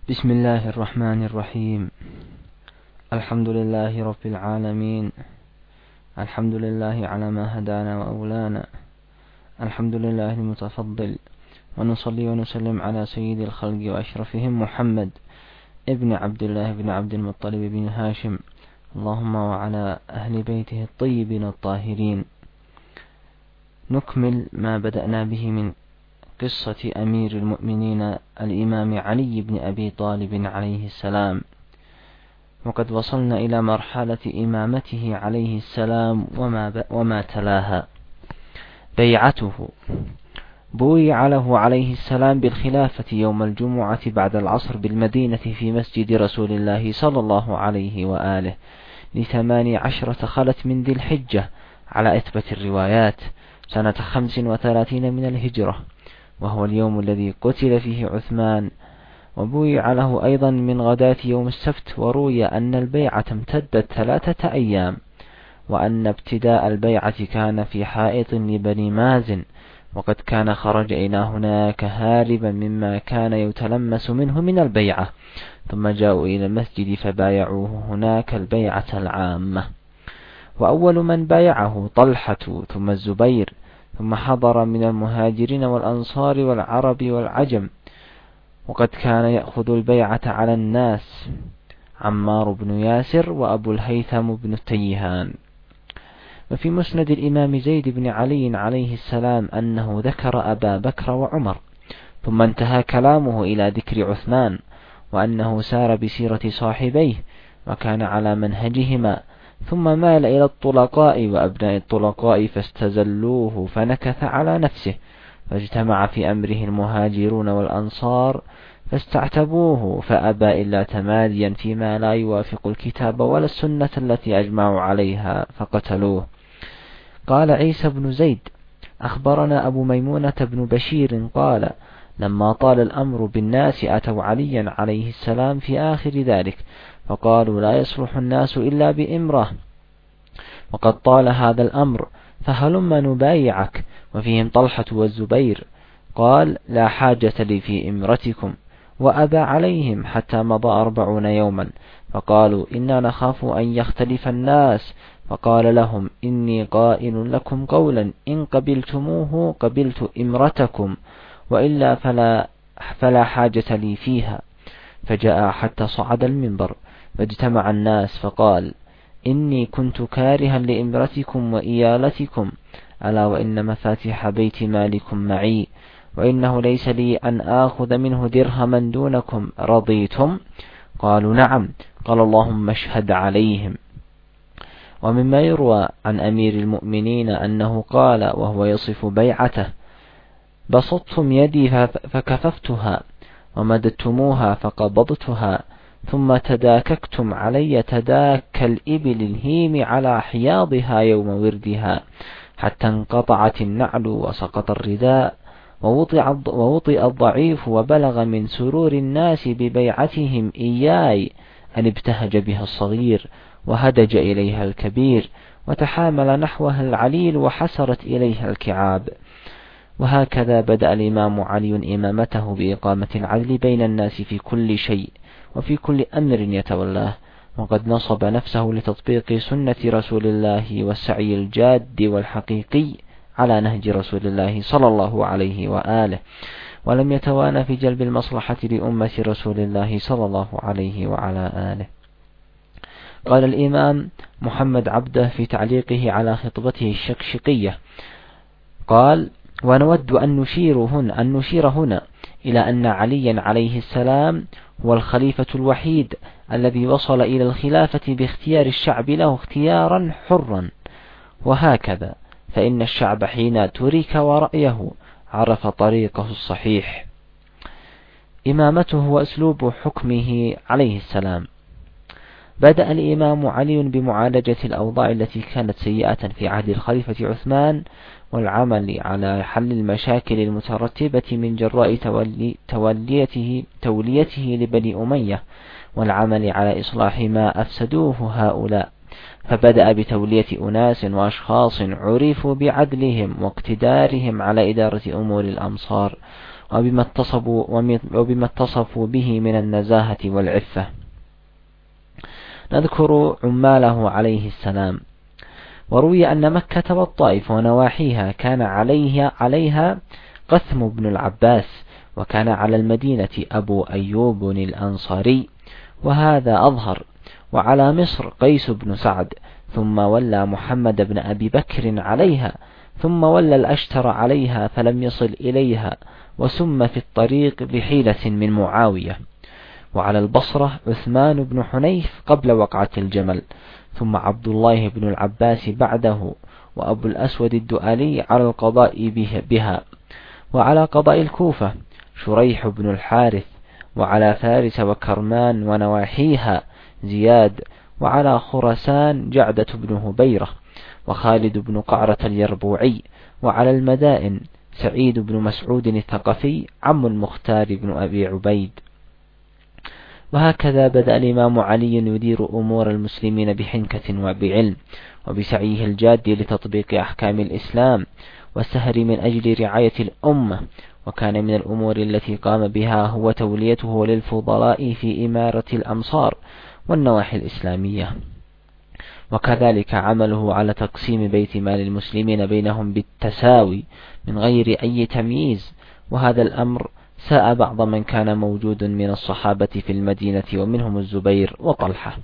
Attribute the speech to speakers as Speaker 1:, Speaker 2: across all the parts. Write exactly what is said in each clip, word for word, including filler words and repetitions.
Speaker 1: بسم الله الرحمن الرحيم. الحمد لله رب العالمين. الحمد لله على ما هدانا وأولانا. الحمد لله المتفضل، ونصلي ونسلم على سيد الخلق وأشرفهم محمد ابن عبد الله بن عبد المطلب بن هاشم، اللهم وعلى أهل بيته الطيبين الطاهرين. نكمل ما بدأنا به من قصة أمير المؤمنين الإمام علي بن أبي طالب عليه السلام، وقد وصلنا إلى مرحلة إمامته عليه السلام وما, وما تلاها. بيعته: بويع له عليه السلام بالخلافة يوم الجمعة بعد العصر بالمدينة في مسجد رسول الله صلى الله عليه وآله لثماني عشرة خلت من ذي الحجة على أثبت الروايات سنة خمس وثلاثين من الهجرة، وهو اليوم الذي قتل فيه عثمان. وبويع له أيضا من غداة يوم السبت، وروي أن البيعة امتدت ثلاثة أيام، وأن ابتداء البيعة كان في حائط لبني مازن، وقد كان خرج إلى هناك هاربا مما كان يتلمس منه من البيعة، ثم جاءوا إلى المسجد فبايعوه هناك البيعة العامة. وأول من بايعه طلحة ثم الزبير، ثم حضر من المهاجرين والأنصار والعرب والعجم، وقد كان يأخذ البيعة على الناس عمار بن ياسر وأبو الهيثم بن التيهان. وفي مسند الإمام زيد بن علي عليه السلام أنه ذكر أبا بكر وعمر، ثم انتهى كلامه إلى ذكر عثمان، وأنه سار بسيرة صاحبيه وكان على منهجهما، ثم مال إلى الطلقاء وأبناء الطلقاء فاستزلوه فنكث على نفسه، فاجتمع في أمره المهاجرون والأنصار فاستعتبوه، فأبى إلا تماديا فيما لا يوافق الكتاب ولا السنة التي أجمعوا عليها فقتلوه. قال عيسى بن زيد: أخبرنا أبو ميمونة بن بشير قال: لما طال الأمر بالناس أتوا عليا عليه السلام في آخر ذلك فقالوا: لا يصلح الناس إلا بإمرة، وقد طال هذا الأمر، فهلم نبايعك. وفيهم طلحة والزبير. قال: لا حاجة لي في إمرتكم. وأبى عليهم حتى مضى أربعون يوما، فقالوا: إنا نخاف أن يختلف الناس. فقال لهم: إني قائل لكم قولا إن قبلتموه قبلت إمرتكم، وإلا فلا, فلا حاجة لي فيها. فجاء حتى صعد المنبر فاجتمع الناس فقال: إني كنت كارها لإمرتكم وإيالتكم، ألا وإن مفاتيح بيت مالكم معي، وإنه ليس لي أن آخذ منه درهما دونكم، رضيتم؟ قالوا: نعم. قال: اللهم اشهد عليهم. ومما يروى عن أمير المؤمنين أنه قال وهو يصف بيعته: بسطتم يدي فكففتها، ومددتموها فقبضتها، ثم تداككتم علي تداك الإبل الهيم على حياضها يوم وردها، حتى انقطعت النعل وسقط الرداء، ووطئ الضعيف، وبلغ من سرور الناس ببيعتهم إياي أن ابتهج بها الصغير وهدج إليها الكبير، وتحامل نحوها العليل وحسرت إليها الكعاب. وهكذا بدأ الإمام علي إمامته بإقامة العدل بين الناس في كل شيء وفي كل أمر يتولاه، وقد نصب نفسه لتطبيق سنة رسول الله والسعي الجاد والحقيقي على نهج رسول الله صلى الله عليه وآله، ولم يتوانى في جلب المصلحة لأمة رسول الله صلى الله عليه وعلى آله. قال الإمام محمد عبده في تعليقه على خطبته الشقشقية، قال: ونود أن نشير هنا, أن نشير هنا إلى أن عليا عليه السلام هو الخليفة الوحيد الذي وصل إلى الخلافة باختيار الشعب له اختيارا حرا، وهكذا فإن الشعب حين ترك ورأيه عرف طريقه الصحيح. إمامته وأسلوب حكمه عليه السلام: بدأ الإمام علي بمعالجة الأوضاع التي كانت سيئة في عهد الخليفة عثمان، والعمل على حل المشاكل المترتبة من جراء تولي توليته, توليته لبني أمية، والعمل على إصلاح ما أفسدوه هؤلاء. فبدأ بتولية أناس وأشخاص عرفوا بعدلهم واقتدارهم على إدارة أمور الأمصار، وبما اتصفوا, وبما اتصفوا به من النزاهة والعفة. نذكر عماله عليه السلام. وروي أن مكة والطائف ونواحيها كان عليها, عليها قثم بن العباس، وكان على المدينة أبو أيوب الأنصاري، وهذا أظهر، وعلى مصر قيس بن سعد، ثم ولى محمد بن أبي بكر عليها، ثم ولى الأشتر عليها فلم يصل إليها، وسم في الطريق بحيلة من معاوية. وعلى البصرة عثمان بن حنيف قبل وقعة الجمل، ثم عبد الله بن العباس بعده، وأبو الأسود الدؤلي على القضاء بها. وعلى قضاء الكوفة شريح بن الحارث، وعلى فارس وكرمان ونواحيها زياد، وعلى خراسان جعدة بن هبيرة وخالد بن قعرة اليربوعي، وعلى المدائن سعيد بن مسعود الثقفي عم المختار بن أبي عبيد. وهكذا بدأ الإمام علي يدير أمور المسلمين بحنكة وبعلم، وبسعيه الجاد لتطبيق أحكام الإسلام والسهر من أجل رعاية الأمة. وكان من الأمور التي قام بها هو توليته للفضلاء في إمارة الأمصار والنواحي الإسلامية، وكذلك عمله على تقسيم بيت مال المسلمين بينهم بالتساوي من غير أي تمييز. وهذا الأمر ساء بعض من كان موجود من الصحابة في المدينة، ومنهم الزبير وطلحة.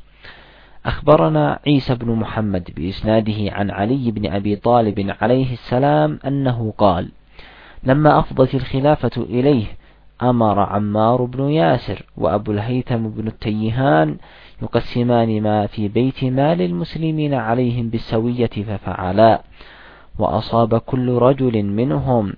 Speaker 1: أخبرنا عيسى بن محمد بإسناده عن علي بن أبي طالب عليه السلام أنه قال: لما أفضت الخلافة إليه أمر عمار بن ياسر وأبو الهيثم بن التيهان يقسمان ما في بيت مال المسلمين عليهم بالسوية، ففعلا. وأصاب كل رجل منهم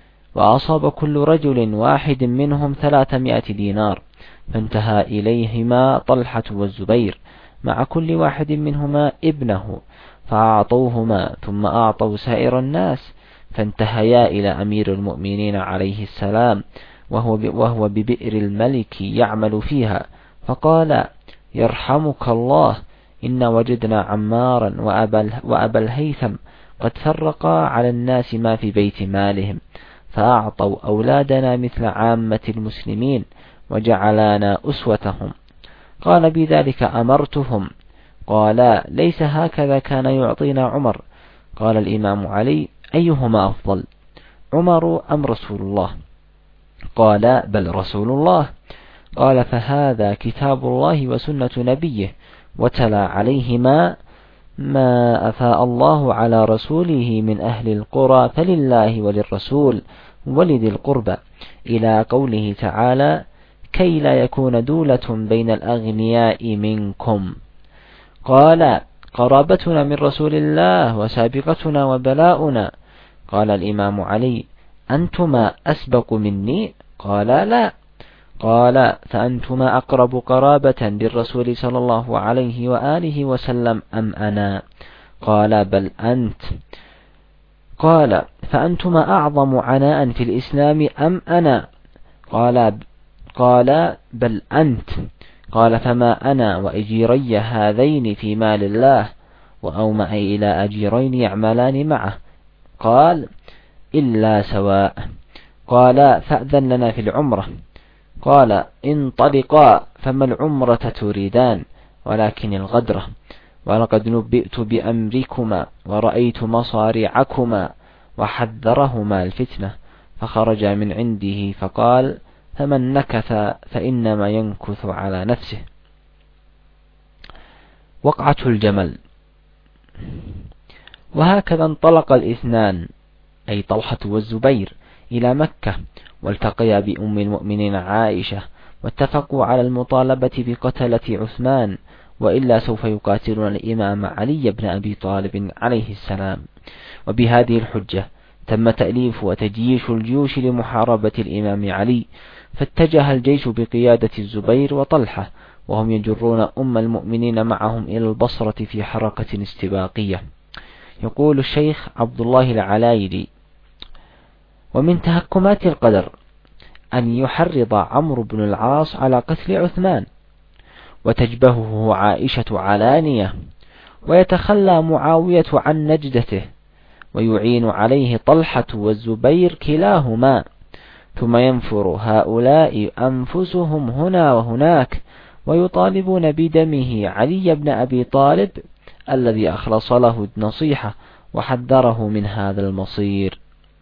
Speaker 1: وأصاب كل رجل واحد منهم ثلاثمائة دينار، فانتهى إليهما طلحة والزبير مع كل واحد منهما ابنه، فأعطوهما ثم أعطوا سائر الناس، فانتهيا إلى أمير المؤمنين عليه السلام وهو وهو ببئر الملك يعمل فيها، فقال: يرحمك الله، إن وجدنا عمارا وأبا الهيثم قد فرقا على الناس ما في بيت مالهم، فأعطوا أولادنا مثل عامة المسلمين وجعلانا أسوتهم. قال: بذلك أمرتهم. قال: ليس هكذا كان يعطينا عمر. قال الإمام علي: أيهما أفضل، عمر أم رسول الله؟ قال: بل رسول الله. قال: فهذا كتاب الله وسنة نبيه. وتلا عليهما: ما أفاء الله على رسوله من أهل القرى فلله وللرسول ولذي القربى، إلى قوله تعالى: كي لا يكون دولة بين الأغنياء منكم. قال: قرابتنا من رسول الله وسابقتنا وبلاؤنا. قال الإمام علي: أنتما أسبق مني؟ قال: لا. قال: فأنتما أقرب قرابة للرسول صلى الله عليه وآله وسلم أم أنا؟ قال: بل أنت. قال: فأنتما أعظم عناء في الإسلام أم أنا؟ قال: قال: بل أنت. قال: فما أنا وأجيري هذين في مال الله؟ وأومأ إلى أجيرين يعملان معه. قال: إلا سواء. قال: فأذن لنا في العمرة. قال: انطلقا، فما العمرة تريدان؟ ولكن الغدرة. ولقد نبئت بأمركما ورأيت مصارعكما، وحذرهما الفتنة، فخرج من عنده فقال: فمن نكث فإنما ينكث على نفسه. وقعة الجمل. وهكذا انطلق الاثنان، أي طلحة والزبير، إلى مكة، والتقيا بأم المؤمنين عائشة، واتفقوا على المطالبة بقتلة عثمان، وإلا سوف يقاتلون الإمام علي بن أبي طالب عليه السلام. وبهذه الحجة تم تأليف وتجييش الجيوش لمحاربة الإمام علي، فاتجه الجيش بقيادة الزبير وطلحة، وهم يجرون أم المؤمنين معهم إلى البصرة في حركة استباقية. يقول الشيخ عبد الله العلايلي: ومن تهكمات القدر أن يحرض عمرو بن العاص على قتل عثمان، وتجبهه عائشة علانية، ويتخلى معاوية عن نجدته، ويعين عليه طلحة والزبير كلاهما، ثم ينفر هؤلاء أنفسهم هنا وهناك ويطالبون بدمه علي بن أبي طالب الذي أخلص له النصيحة وحذره من هذا المصير.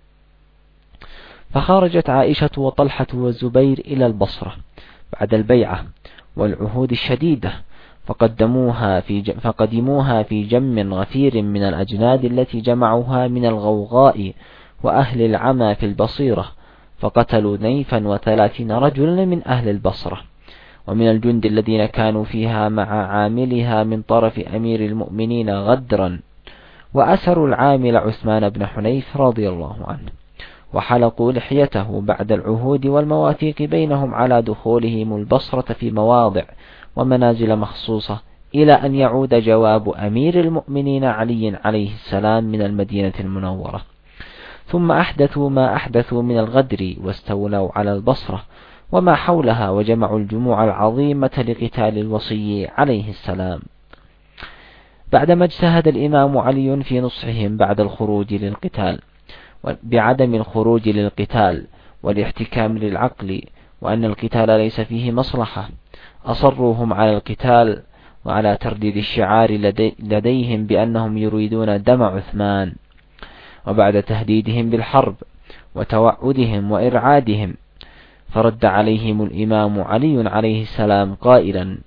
Speaker 1: فخرجت عائشة وطلحة والزبير إلى البصرة بعد البيعة والعهود الشديدة، فقدموها في فقدموها في جم غفير من الأجناد التي جمعوها من الغوغاء وأهل العمى في البصيرة، فقتلوا نيفا وثلاثين رجلا من أهل البصرة ومن الجند الذين كانوا فيها مع عاملها من طرف أمير المؤمنين غدرا، وأسروا العامل عثمان بن حنيف رضي الله عنه، وحلقوا لحيته بعد العهود والمواثيق بينهم على دخولهم البصرة في مواضع ومنازل مخصوصة إلى أن يعود جواب أمير المؤمنين علي عليه السلام من المدينة المنورة. ثم أحدثوا ما أحدثوا من الغدر واستولوا على البصرة وما حولها وجمعوا الجموع العظيمة لقتال الوصي عليه السلام. بعدما اجتهد الإمام علي في نصحهم بعد الخروج للقتال بعدم الخروج للقتال والاحتكام للعقل وأن القتال ليس فيه مصلحة، أصروهم على القتال وعلى ترديد الشعار لدي لديهم بأنهم يريدون دم عثمان. وبعد تهديدهم بالحرب وتوعدهم وإرعادهم فرد عليهم الإمام علي عليه السلام قائلا: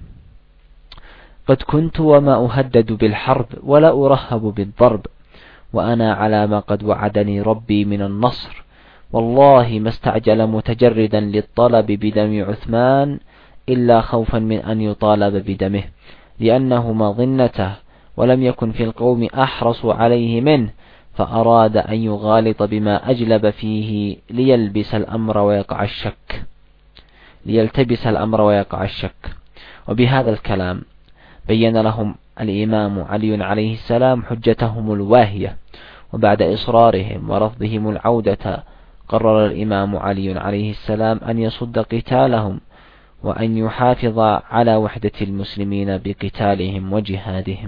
Speaker 1: قد كنت وما أهدد بالحرب ولا أرهب بالضرب، وأنا على ما قد وعدني ربي من النصر، والله ما استعجل متجردا للطلب بدم عثمان إلا خوفا من أن يطالب بدمه، لأنه مظنته ولم يكن في القوم أحرص عليه منه، فأراد أن يغالط بما أجلب فيه ليلبس الأمر ويقع الشك ليلتبس الأمر ويقع الشك. وبهذا الكلام بين لهم الإمام علي عليه السلام حجتهم الواهية، وبعد إصرارهم ورفضهم العودة قرر الإمام علي عليه السلام أن يصد قتالهم وأن يحافظ على وحدة المسلمين بقتالهم وجهادهم.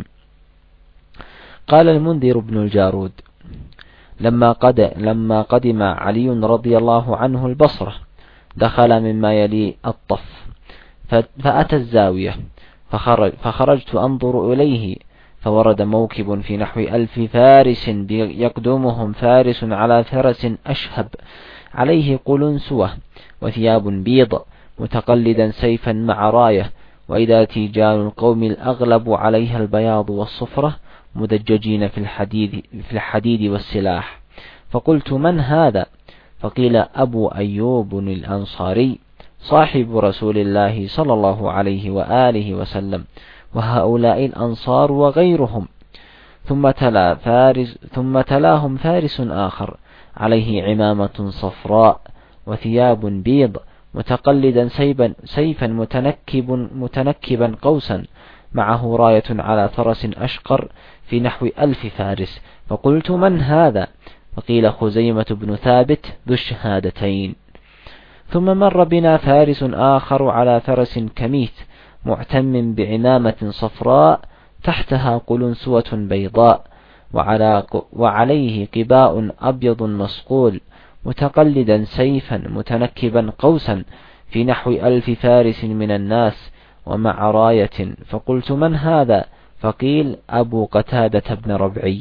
Speaker 1: قال المنذر بن الجارود: لما قد لما قدم علي رضي الله عنه البصرة دخل مما يلي الطف فأتى الزاوية فخرج فخرجت أنظر إليه، فورد موكب في نحو ألف فارس يقدمهم فارس على فرس أشهب عليه قلنسوة وثياب بيض متقلدا سيفا مع راية، وإذا تيجان القوم الأغلب عليها البياض والصفرة مدججين في الحديد, في الحديد والسلاح. فقلت: من هذا؟ فقيل: أبو أيوب الأنصاري صاحب رسول الله صلى الله عليه وآله وسلم، وهؤلاء الأنصار وغيرهم. ثم تلا فارس ثم تلاهم فارس آخر عليه عمامة صفراء وثياب بيض متقلدا سيفا, سيفا متنكب متنكبا قوسا معه راية على فرس أشقر في نحو ألف فارس. فقلت: من هذا؟ فقيل: خزيمة بن ثابت ذو الشهادتين. ثم مر بنا فارس آخر على فرس كميت معتم بعمامة صفراء تحتها قلنسوة بيضاء وعلى وعليه قباء أبيض مصقول متقلدا سيفا متنكبا قوسا في نحو ألف فارس من الناس ومع راية. فقلت: من هذا؟ فقيل: أبو قتادة بن ربعي.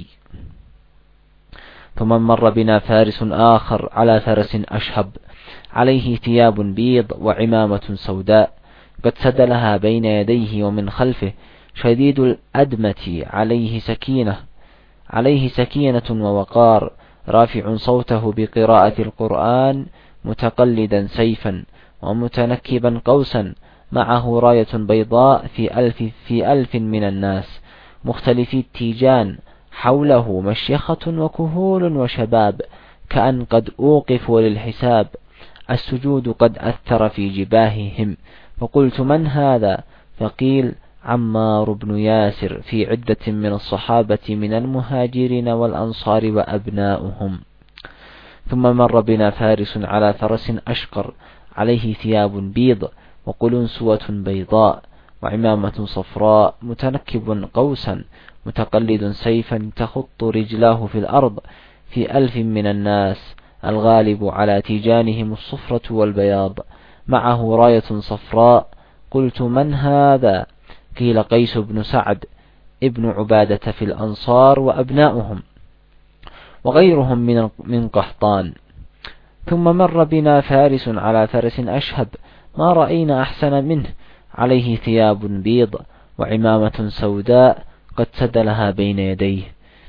Speaker 1: ثم مر بنا فارس آخر على فرس أشهب عليه ثياب بيض وعمامة سوداء قد سدلها بين يديه ومن خلفه شديد الأدمة عليه سكينة عليه سكينة ووقار رافع صوته بقراءة القرآن متقلدا سيفا ومتنكبا قوسا معه راية بيضاء في ألف في ألف من الناس مختلفي التيجان، حوله مشيخة وكهول وشباب كأن قد أوقفوا للحساب، السجود قد أثر في جباههم. فقلت: من هذا؟ فقيل: عمار بن ياسر في عدة من الصحابة من المهاجرين والأنصار وأبناؤهم. ثم مر بنا فارس على فرس أشقر عليه ثياب بيض وقلنسوة بيضاء وعمامة صفراء متنكب قوسا متقلد سيفا تخط رجلاه في الأرض في ألف من الناس الغالب على تيجانهم الصفرة والبياض، معه راية صفراء. قلت: من هذا؟ قيل: قيس بن سعد ابن عبادة في الأنصار وأبناؤهم وغيرهم من من قحطان. ثم مر بنا فارس على فرس أشهب، ما رأينا أحسن منه، عليه ثياب بيض وعمامة سوداء قد سدلها بين يديه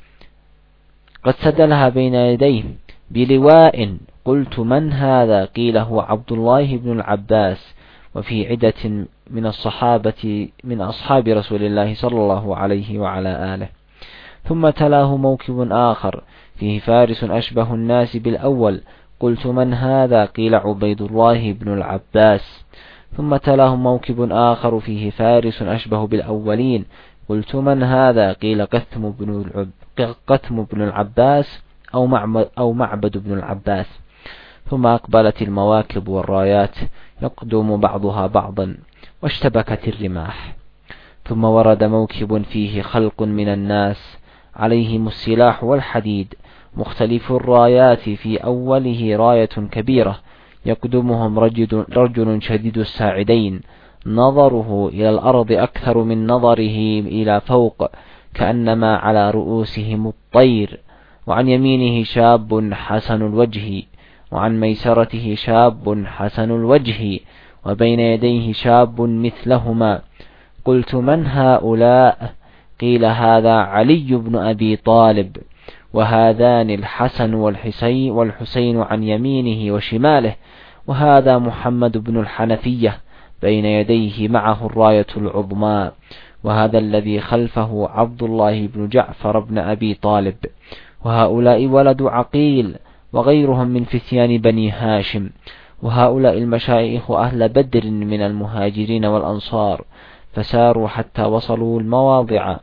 Speaker 1: قد سدلها بين يديه بلواء. قلت: من هذا؟ قيل: هو عبد الله بن العباس. وفي عدة من الصحابة من أصحاب رسول الله صلى الله عليه وعلى آله. ثم تلاه موكب آخر فيه فارس أشبه الناس بالأول. قلت: من هذا؟ قيل: عبيد الله بن العباس. ثم تلاه موكب آخر فيه فارس أشبه بالأولين. قلت: من هذا؟ قيل: قثم بن العب قثم بن العباس أو معبد, أو معبد بن العباس. ثم أقبلت المواكب والرايات يقدم بعضها بعضا، واشتبكت الرماح. ثم ورد موكب فيه خلق من الناس عليهم السلاح والحديد، مختلف الرايات، في أوله راية كبيرة يقدمهم رجل, رجل شديد الساعدين، نظره إلى الأرض أكثر من نظره إلى فوق، كأنما على رؤوسهم الطير. وعن يمينه شاب حسن الوجه، وعن ميسرته شاب حسن الوجه، وبين يديه شاب مثلهما. قلت: من هؤلاء؟ قيل: هذا علي بن أبي طالب، وهذان الحسن والحسين, والحسين عن يمينه وشماله، وهذا محمد بن الحنفية بين يديه معه الراية العظمى، وهذا الذي خلفه عبد الله بن جعفر بن أبي طالب، وهؤلاء ولد عقيل وغيرهم من فتيان بني هاشم، وهؤلاء المشايخ أهل بدر من المهاجرين والأنصار. فساروا حتى وصلوا المواضع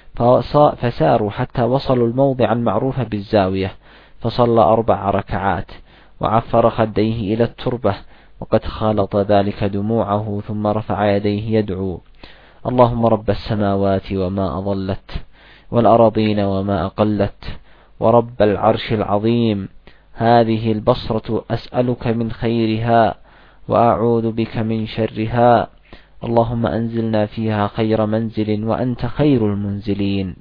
Speaker 1: فساروا حتى وصلوا الموضع المعروف بالزاوية، فصلى أربع ركعات وعفر خديه إلى التربة، وقد خالط ذلك دموعه، ثم رفع يديه يدعو: اللهم رب السماوات وما أضلت، والأرضين وما أقلت، ورب العرش العظيم، هذه البصرة أسألك من خيرها وأعوذ بك من شرها، اللهم أنزلنا فيها خير منزل وأنت خير المنزلين.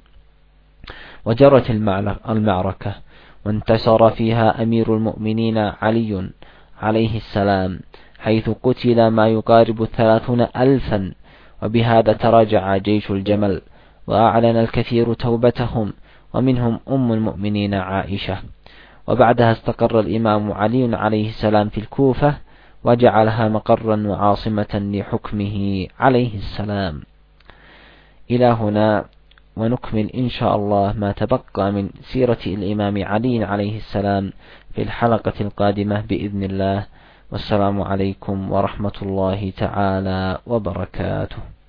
Speaker 1: وجرت المعركة، وانتصر فيها أمير المؤمنين علي عليه السلام، حيث قتل ما يقارب ثلاثون ألفا. وبهذا تراجع جيش الجمل، وأعلن الكثير توبتهم، ومنهم أم المؤمنين عائشة. وبعدها استقر الإمام علي عليه السلام في الكوفة، وجعلها مقرا وعاصمة لحكمه عليه السلام. إلى هنا، ونكمل إن شاء الله ما تبقى من سيرة الإمام علي عليه السلام في الحلقة القادمة بإذن الله. والسلام عليكم ورحمة الله تعالى وبركاته.